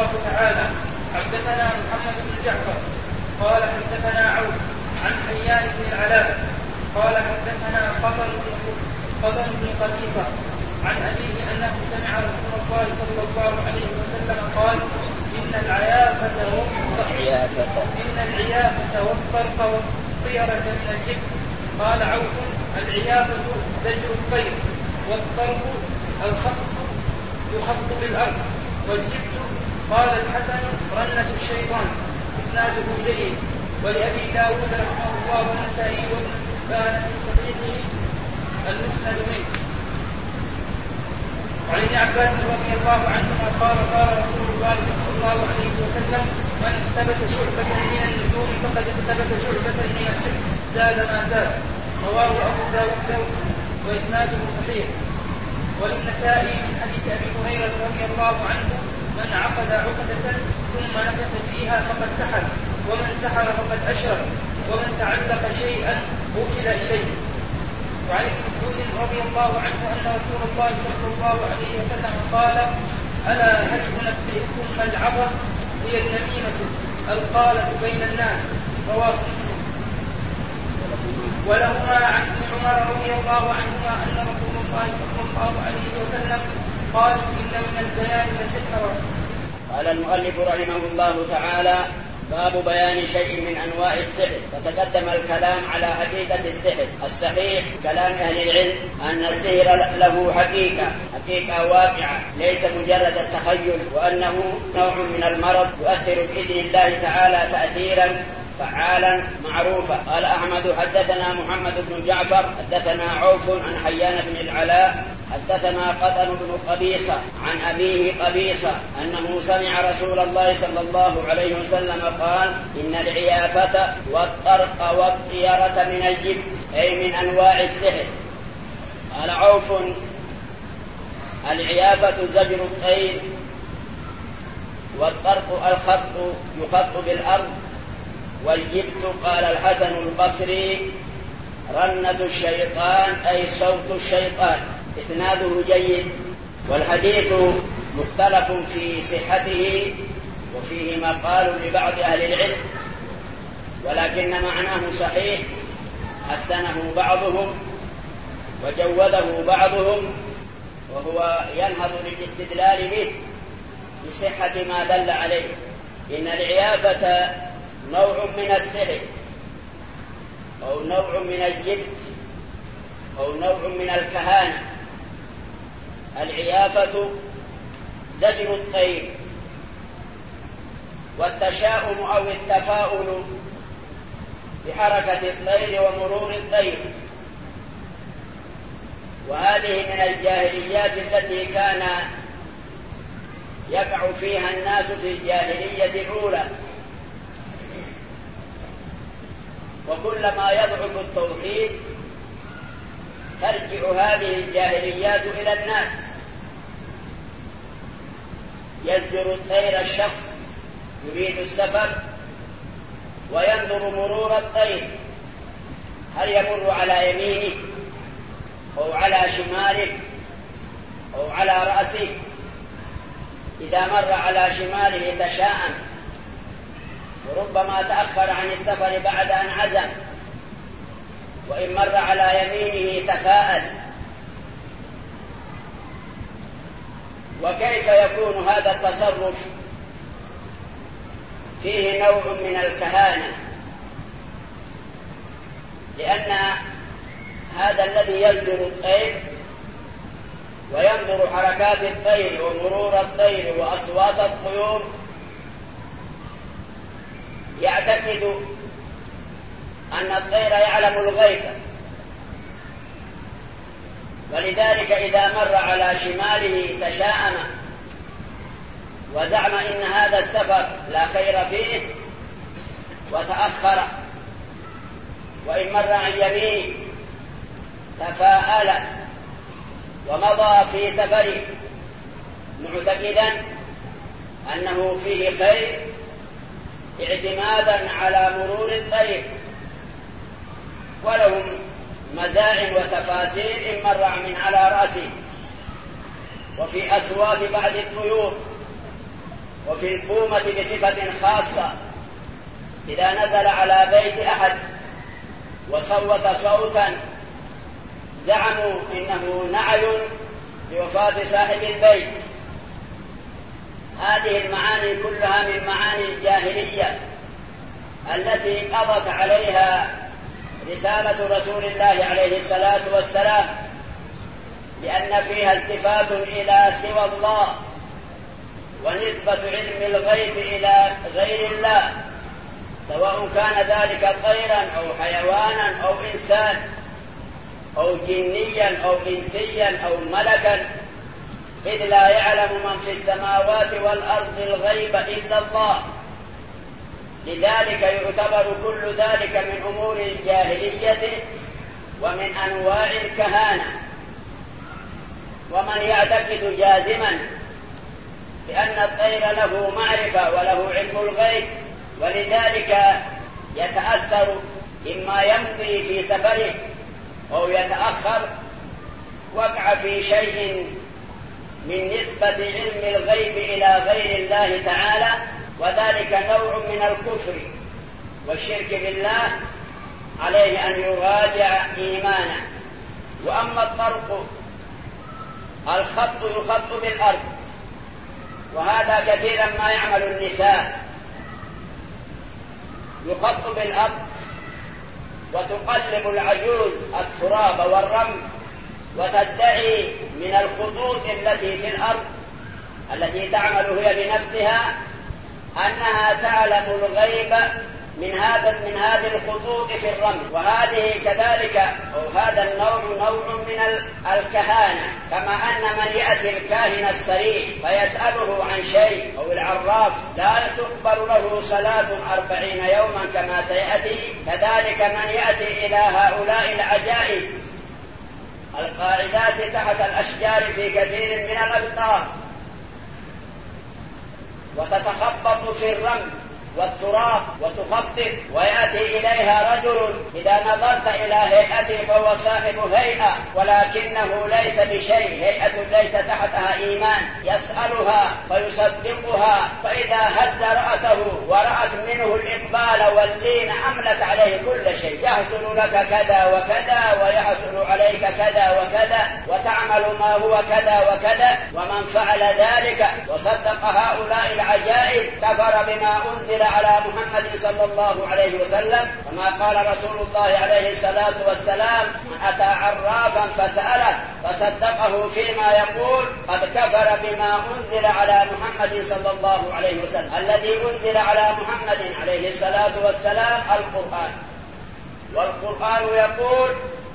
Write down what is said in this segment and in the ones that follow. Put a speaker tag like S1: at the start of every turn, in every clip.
S1: الله تعالى: حدثنا محمد بن جعفر قال حدثنا عوف عن حيان بن العلاء قال حدثنا قطن بن قبيصة عن أبيه أنه سمع رسول الله صلى الله عليه وسلم قال: إن العيافة والطرق والطيرة من الجبت. قال عوف: العيافة زجر الطير، والطرق الخط يخط بالأرض، والجبت قال الحسن رنة الشيطان. إسناده جيد. ولأبي داود رحمه الله والنسائي وابن حبان في صحيحه المسند منه. وعن ابن عباس رضي الله عنهما قال: قال رسول الله صلى الله عليه وسلم: من اقتبس شعبة من النجوم فقد اقتبس شعبة من السحر زاد ما زاد. رواه أبو داود وإسناده صحيح. وللنسائي من حديث أبي هريرة رضي الله عنه: من عقد عقدة ثم نفث فيها فقد سحر، ومن سحر فقد أشرك، ومن تعلق شيئا وكل إليه. وعن ابن مسعود رضي الله عنه أن رسول الله صلى الله عليه وسلم قال: ألا هل أنبئكم ما العظة؟ هي النميمة القالة بين الناس. رواه مسلم. ولهما عن ابن عمر رضي الله عنهما أن رسول الله صلى الله عليه وسلم قال: إن من البيان لسحرا.
S2: قال المؤلف رحمه الله تعالى: باب بيان شيء من أنواع السحر. فتقدم الكلام على حقيقة السحر. الصحيح كلام أهل العلم أن السحر له حقيقة واقعة، ليس مجرد التخيل، وأنه نوع من المرض يؤثر بإذن الله تعالى تأثيرا فعالا معروفا. قال أحمد: حدثنا محمد بن جعفر حدثنا عوف عن حيان بن العلاء حدثنا قطن بن قبيصة عن أبيه قبيصة أنه سمع رسول الله صلى الله عليه وسلم قال: إن العيافة والطرق والطيرة من الجبت، أي من أنواع السحر. قال عوف: العيافة زجر الطير، والطرق الخط يخط بالأرض، والجبت قال الحسن البصري رنة الشيطان، أي صوت الشيطان. إسناده جيد. والحديث مختلف في صحته، وفيه مقال لبعض أهل العلم، ولكن معناه صحيح، حسنه بعضهم وجوده بعضهم، وهو ينهض للاستدلال به بصحة ما دل عليه. إن العيافة نوع من السحر، أو نوع من الجبت، أو نوع من الكهانة. العيافة زجر الطير، والتشاؤم أو التفاؤل بحركة الطير ومرور الطير. وهذه من الجاهليات التي كان يقع فيها الناس في الجاهلية الأولى. وكلما يضعف التوحيد ترجع هذه الجاهليات إلى الناس. يزجر الطير الشخص يريد السفر وينظر مرور الطير، هل يمر على يمينه أو على شماله أو على رأسه. إذا مر على شماله تشاءم، وربما تأخر عن السفر بعد أن عزم، وإن مر على يمينه تفاءل. وكيف يكون هذا التصرف؟ فيه نوع من الكهانة، لأن هذا الذي يزجر الطير وينظر حركات الطير ومرور الطير وأصوات الطيور يعتقد أن الطير يعلم الغيب، ولذلك إذا مر على شماله تشاءم وزعم إن هذا السفر لا خير فيه وتأخر، وإن مر عن يمينه تفاءل ومضى في سفره معتقدا أنه فيه خير، اعتمادا على مرور الطير. ولهم مزاعم وتفاسير إن مر من على رأسه، وفي أصوات بعض الطيور، وفي البومة بصفة خاصة. إذا نزل على بيت أحد وصوت صوتا زعموا إنه نعي بوفاة صاحب البيت. هذه المعاني كلها من معاني الجاهلية التي قضت عليها رسالة رسول الله عليه الصلاة والسلام، لأن فيها التفات إلى سوى الله ونسبة علم الغيب إلى غير الله، سواء كان ذلك طيرا أو حيوانا أو إنسان أو جنيا أو إنسيا أو ملكا، إذ لا يعلم من في السماوات والأرض الغيب إلا الله. لذلك يعتبر كل ذلك من أمور الجاهلية ومن أنواع الكهانة. ومن يعتقد جازما بأن الطير له معرفة وله علم الغيب، ولذلك يتأثر إما يمضي في سفره أو يتأخر، وقع في شيء من نسبة علم الغيب إلى غير الله تعالى، وذلك نوع من الكفر والشرك بالله، عليه أن يراجع إيمانه. وأما الطرق، الخط يخط بالأرض، وهذا كثيرا ما يعمل النساء، يخط بالأرض وتقلب العجوز التراب والرمل وتدعي من الخطوط التي في الأرض التي تعمل هي بنفسها أنها تعلم الغيب من هذه الخطوط في الرمل. وهذه كذلك أو هذا النوع نوع من الكهانة، كما أن من يأتي الكاهن الصريح فيسأله عن شيء أو العراف لا تقبل له صلاة 40 يوما كما سيأتي، كذلك من يأتي إلى هؤلاء العجائز القاعدات تحت الأشجار في كثير من الأمطار وتتخبط في الرمل والتراب وتخطط، ويأتي إليها رجل إذا نظرت إلى هيئته فهو صاحب هيئة ولكنه ليس بشيء، هيئة ليس تحتها إيمان، يسألها فيصدقها، فإذا هز رأسه ورأت منه الإقبال واللين عملت عليه كل شيء، يحصل لك كذا وكذا ويحصل عليك كذا وكذا وتعمل ما هو كذا وكذا. ومن فعل ذلك وصدق هؤلاء العجائز كفر بما أنزل على محمد صلى الله عليه وسلم، كما قال رسول الله عليه الصلاة والسلام: من أتى عرافا فسأله فصدقه فيما يقول قد كفر بما أنزل على محمد صلى الله عليه وسلم. الذي أنزل على محمد عليه الصلاة والسلام القرآن، والقرآن يقول: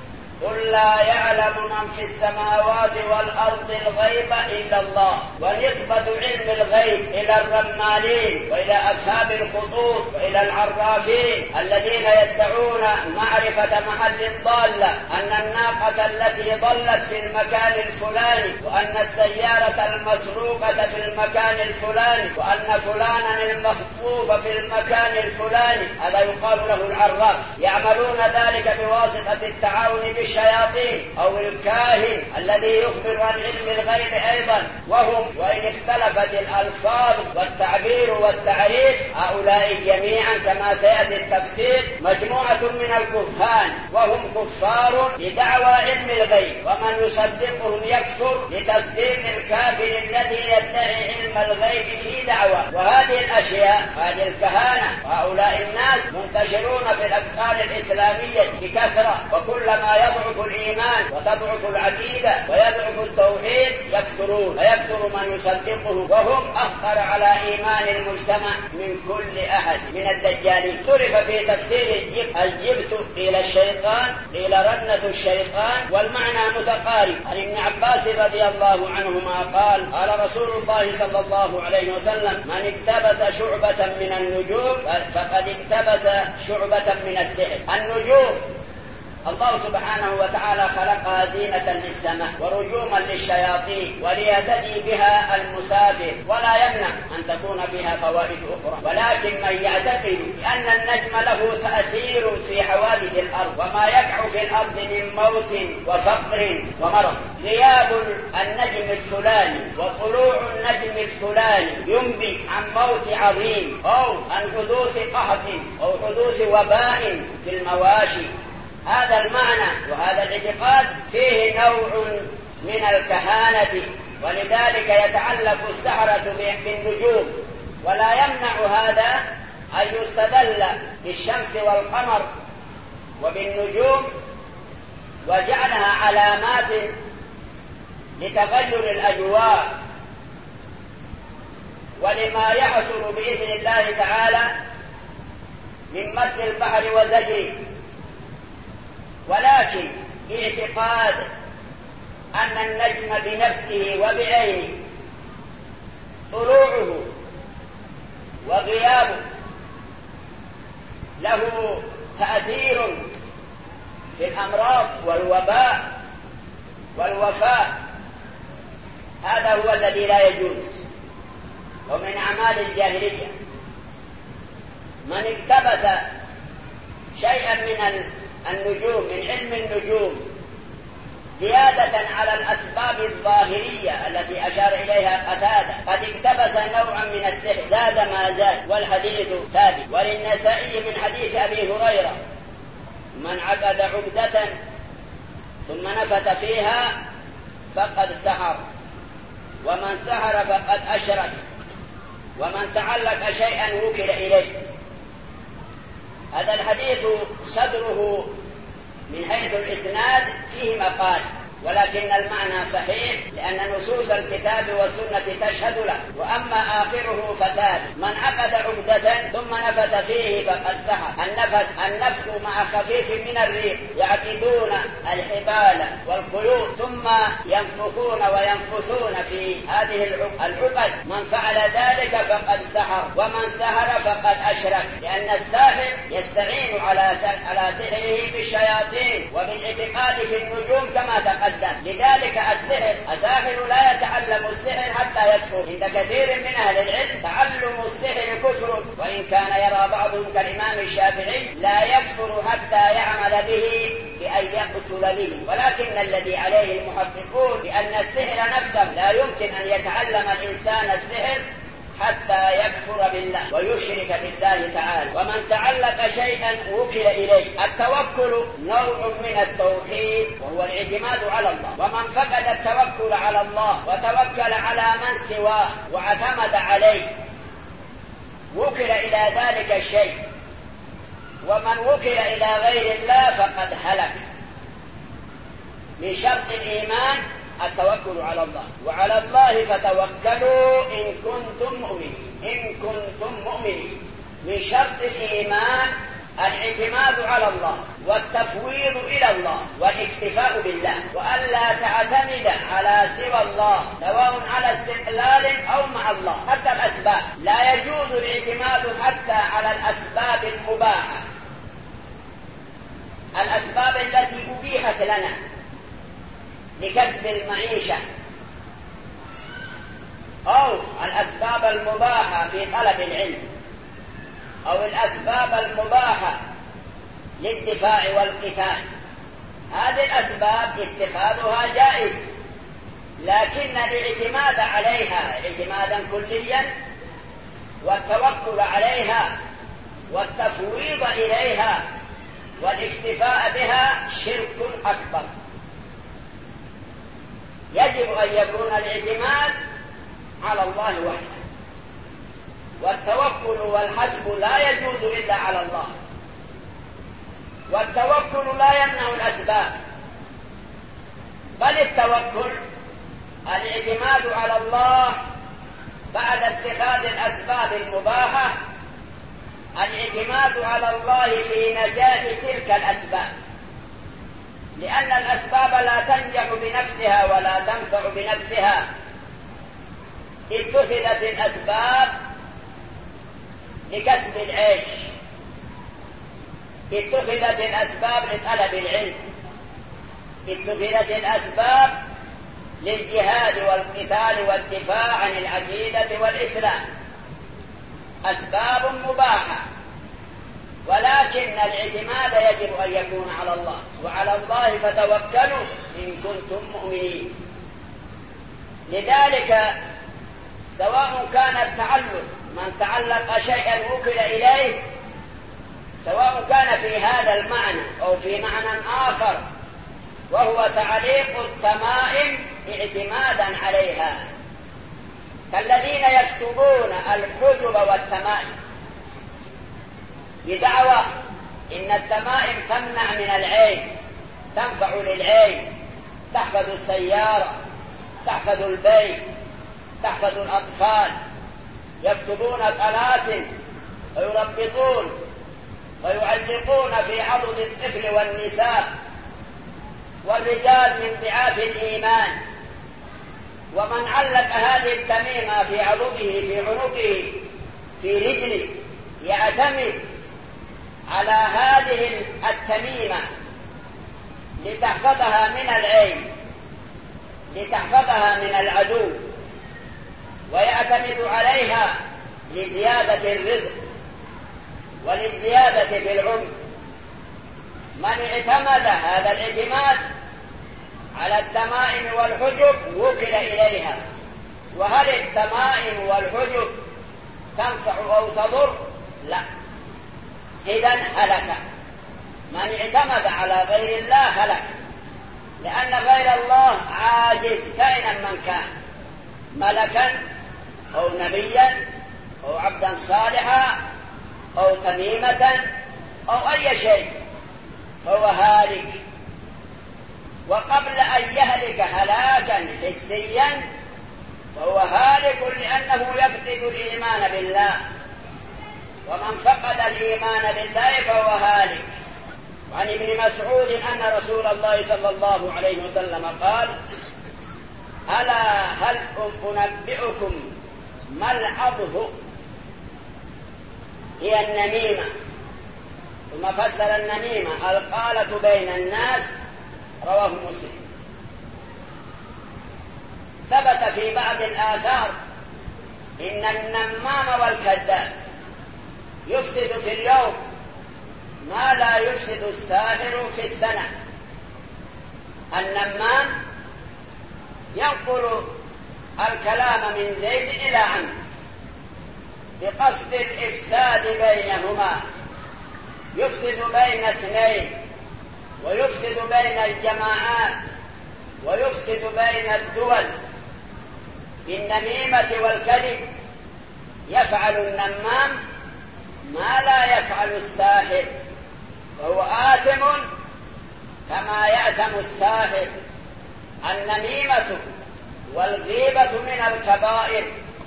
S2: قل لا يعلم من في السماوات والأرض الغيب إلا الله. ونسبة علم الغيب إلى الرمالين وإلى أصحاب الخطوط وإلى العرافين الذين يدعون معرفة محل الضالة، أن الناقة التي ضلت في المكان الفلاني، وأن السيارة المسروقة في المكان الفلاني، وأن فلانا المخطوف في المكان الفلاني، هذا يقال له العراف. يعملون ذلك بواسطة التعاون الشياطين أو الكاهن الذي يخبر عن علم الغيب أيضا. وهم وإن اختلفت الألفاظ والتعبير والتعريف، هؤلاء جميعا كما سيأتي التفسير مجموعة من الكهان، وهم كفار لدعوى علم الغيب، ومن يصدقهم يكفر لتصديق الكافر الذي يدعي علم الغيب في دعوى. وهذه الأشياء، هذه الكهانة وهؤلاء الناس منتشرون في الأبطال الإسلامية بكثرة، وكلما يضعف الإيمان وتضعف العقيدة ويضعف التوحيد يكثرون، ويكثر من يصدقه، وهم أخطر على إيمان المجتمع من كل أحد من الدجالين. صرف في تفسير الجبت قيل الشيطان، قيل رنة الشيطان، والمعنى متقارب. عن ابن عباس رضي الله عنهما قال: قال رسول الله صلى الله عليه وسلم: من اقتبس شعبة من النجوم فقد اقتبس شعبة من السحر. النجوم الله سبحانه وتعالى خلقها زينة للسماء ورجوما للشياطين وليهتدي بها المسافر، ولا يمنع أن تكون فيها فوائد أخرى. ولكن من يعتقد أن النجم له تأثير في حوادث الأرض وما يقع في الأرض من موت وفقر ومرض، غياب النجم الفلاني وطلوع النجم الفلاني ينبئ عن موت عظيم أو عن حدوث قحط أو حدوث وباء في المواشي، هذا المعنى وهذا الاعتقاد فيه نوع من الكهانة، ولذلك يتعلق السحرة بالنجوم، ولا يمنع هذا أن يستدل بالشمس والقمر وبالنجوم وجعلها علامات لتغير الأجواء ولما يحصل بإذن الله تعالى من مد البحر وزجره. ولكن اعتقاد أن النجم بنفسه وبعينه طلوعه وغيابه له تأثير في الأمراض والوباء والوفاة، هذا هو الذي لا يجوز، ومن أعمال الجاهلية. من اقتبس شيئا من النجوم من علم النجوم زيادة على الأسباب الظاهرية التي أشار إليها قتادة، قد اقتبس نوعا من السحر زاد ما زاد، والحديث ثابت. وللنسائي من حديث أبي هريرة: من عقد عقدة ثم نفث فيها فقد سحر، ومن سحر فقد أشرك، ومن تعلق شيئا وكل إليه. هذا الحديث صدره من حيث الإسناد فيه مقال، ولكن المعنى صحيح لأن نصوص الكتاب والسنة تشهد له. وأما آخره فثابت: من عقد عقدة ثم نفث فيه فقد سحر. النفث مع خفيف من الريح، يعقدون الحبال والقيود ثم ينفخون وينفثون في هذه العقد، من فعل ذلك فقد سحر، ومن سحر فقد أشرك، لأن الساحر يستعين على سحره بالشياطين وبالاعتقاد في النجوم كما تقدم. لذلك الساحر لا يتعلم السحر حتى يكفر. عند كثير من أهل العلم تعلم السحر كفر، وإن كان يرى بعضهم كالإمام الشافعي لا يكفر حتى يعمل به بأن يقتل به. ولكن الذي عليه المحققون بأن السحر نفسه لا يمكن أن يتعلم الإنسان السحر حتى يكفر بالله ويشرك بالله تعالى. ومن تعلق شيئا وكل إليه. التوكل نوع من التوحيد وهو الاعتماد على الله، ومن فقد التوكل على الله وتوكل على من سواه واعتمد عليه وكل إلى ذلك الشيء، ومن وكل إلى غير الله فقد هلك. من شرط الإيمان التوكل على الله، وعلى الله فتوكلوا إن كنتم مؤمنين. من شرط الإيمان الاعتماد على الله والتفويض إلى الله والاكتفاء بالله، وألا تعتمد على سوى الله سواء على استقلال أو مع الله. حتى الأسباب لا يجوز الاعتماد حتى على الأسباب المباحة، الأسباب التي أبيحت لنا لكسب المعيشة، أو الأسباب المباحة في طلب العلم، أو الأسباب المباحة للدفاع والقتال. هذه الأسباب اتخاذها جائز، لكن الاعتماد عليها اعتمادا كليا والتوكل عليها والتفويض إليها والاكتفاء بها شرك أكبر. يجب أن يكون الاعتماد على الله وحده، والتوكل والحسب لا يجوز إلا على الله، والتوكل لا يمنع الأسباب، بل التوكل الاعتماد على الله بعد اتخاذ الأسباب المباحة، الاعتماد على الله في نجاح تلك الأسباب، لأن الأسباب لا تنجح بنفسها ولا تنفع بنفسها. اتخذت الأسباب لكسب العيش، اتخذت الأسباب لطلب العلم، اتخذت الأسباب للجهاد والقتال والدفاع عن العقيدة والإسلام. أسباب مباحة، ولكن الاعتماد يجب أن يكون على الله، وعلى الله فتوكلوا إن كنتم مؤمنين. لذلك سواء كان التعلق من تعلق شيئا وكل إليه، سواء كان في هذا المعنى أو في معنى آخر، وهو تعليق التمائم اعتمادا عليها، كالذين يكتبون الحجب والتمائم بدعوى إن التمائم تمنع من العين، تنفع للعين، تحفظ السيارة، تحفظ البيت، تحفظ الأطفال. يكتبون طلاسم ويربطون ويعلقون في عضد الطفل والنساء والرجال من ضعاف الإيمان. ومن علق هذه التميمة في عضده في عنقه في رجله يعتمد على هذه التميمة لتحفظها من العين، لتحفظها من العدو، ويعتمد عليها لزيادة الرزق وللزيادة في العمر. من اعتمد هذا الاعتماد على التمائم والحجب وكل إليها. وهل التمائم والحجب تنفع أو تضر؟ لا. إذن هلك من اعتمد على غير الله، هلك، لأن غير الله عاجز كائنا من كان، ملكا أو نبيا أو عبدا صالحا أو تميمة أو أي شيء، فهو هالك. وقبل أن يهلك هلاكا حسيا فهو هالك لأنه يفقد الإيمان بالله، ومن فقد الإيمان بالله فهو هالك. وعن ابن مسعود أن رسول الله صلى الله عليه وسلم قال: ألا هل أنبئكم ما العضه؟ هي النميمة. ثم فسر النميمة القالة بين الناس، رواه مسلم. ثبت في بعض الآثار إن النمام والكذاب يفسد في اليوم ما لا يفسد الساحر في السنة. النمام ينقل الكلام من زيد إلى عمرو بقصد الإفساد بينهما، يفسد بين اثنين، ويفسد بين الجماعات، ويفسد بين الدول. بالنميمة والكذب يفعل النمام ما لا يفعل الساحر، فهو آثم كما يأثم الساحر. النميمة والغيبة من الكبائر،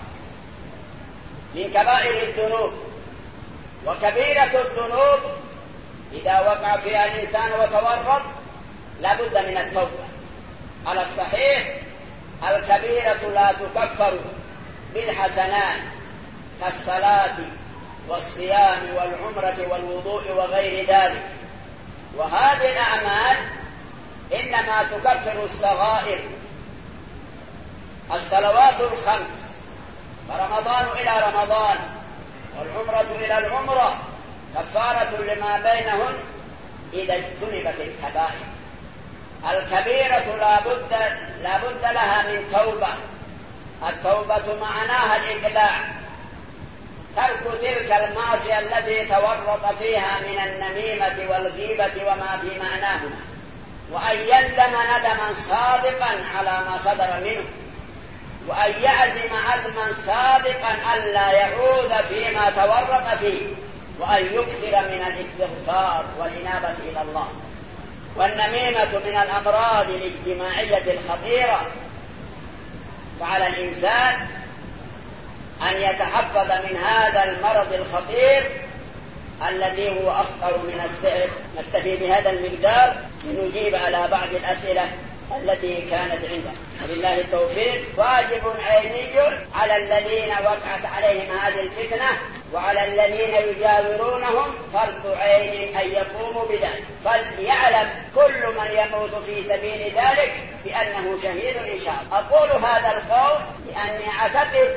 S2: من كبائر الذنوب. وكبيرة الذنوب إذا وقع فيها الإنسان وتورط لا بد من التوبة. على الصحيح الكبيرة لا تكفر بالحسنات كالصلاة والصيام والعمرة والوضوء وغير ذلك. وهذه الأعمال إنما تكفر الصغائر. الصلوات الخمس، فرمضان إلى رمضان والعمرة إلى العمرة كفارة لما بينهن إذا اجتنبت الكبائر. الكبيرة لا بد لها من توبة. التوبة معناها الإقلاع، ترك تلك المعصية التي تورط فيها من النميمة والغيبة وما في معناهما، وأن يندم ندما صادقا على ما صدر منه، وأن يعزم عزما صادقا ألا يعود فيما تورط فيه، وأن يكثر من الاستغفار والإنابة إلى الله. والنميمة من الأمراض الاجتماعية الخطيرة، فعلى الإنسان أن يتحفظ من هذا المرض الخطير الذي هو أخطر من السحر. نكتفي بهذا المقدار لنجيب على بعض الأسئلة التي كانت عنده. وبالله التوفيق. واجب عيني على الذين وقعت عليهم هذه الفتنة وعلى الذين يجاورونهم فرض عين أن يقوموا بذلك، فليعلم كل من يموت في سبيل ذلك بأنه شهيد إن شاء الله. أقول هذا القول لأني أعتقد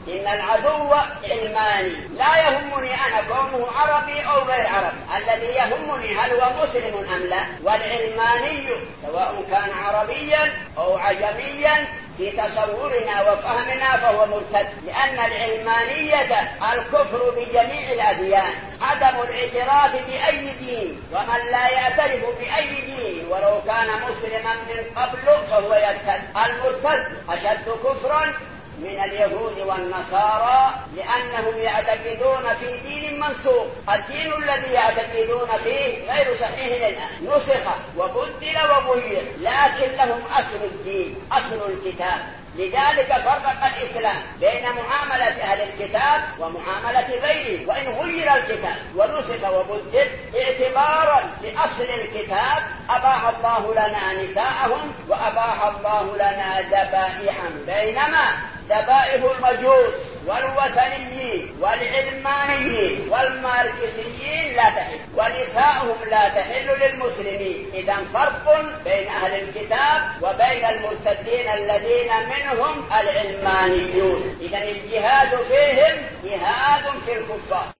S2: إن العدو علماني، لا يهمني أنا كونه عربي أو غير عربي، الذي يهمني هل هو مسلم أم لا. والعلماني سواء كان عربيا أو عجميا في تصورنا وفهمنا فهو مرتد، لأن العلمانية الكفر بجميع الأديان، عدم الاعتراف بأي دين، ومن لا يعترف بأي دين ولو كان مسلما من قبل فهو يرتد. المرتد أشد كفرا من اليهود والنصارى، لأنهم يعتقدون في دين منسوخ. الدين الذي يعتقدون فيه غير صحيح الآن، نسخ وبدل وغير، لكن لهم أصل الدين، أصل الكتاب. لذلك فرق الإسلام بين معاملة أهل الكتاب ومعاملة غيره. وإن غير الكتاب ونسخ وبدل اعتبارا لأصل الكتاب أباح الله لنا نساءهم وأباح الله لنا ذبائحهم، بينما ذبائح المجوس والوثنيين والعلمانيين والماركسيين لا تحل، ونساءهم لا تحل للمسلمين. إذن فرق بين أهل الكتاب وبين المرتدين الذين منهم العلمانيون. إذن الجهاد فيهم جهاد في الكفار.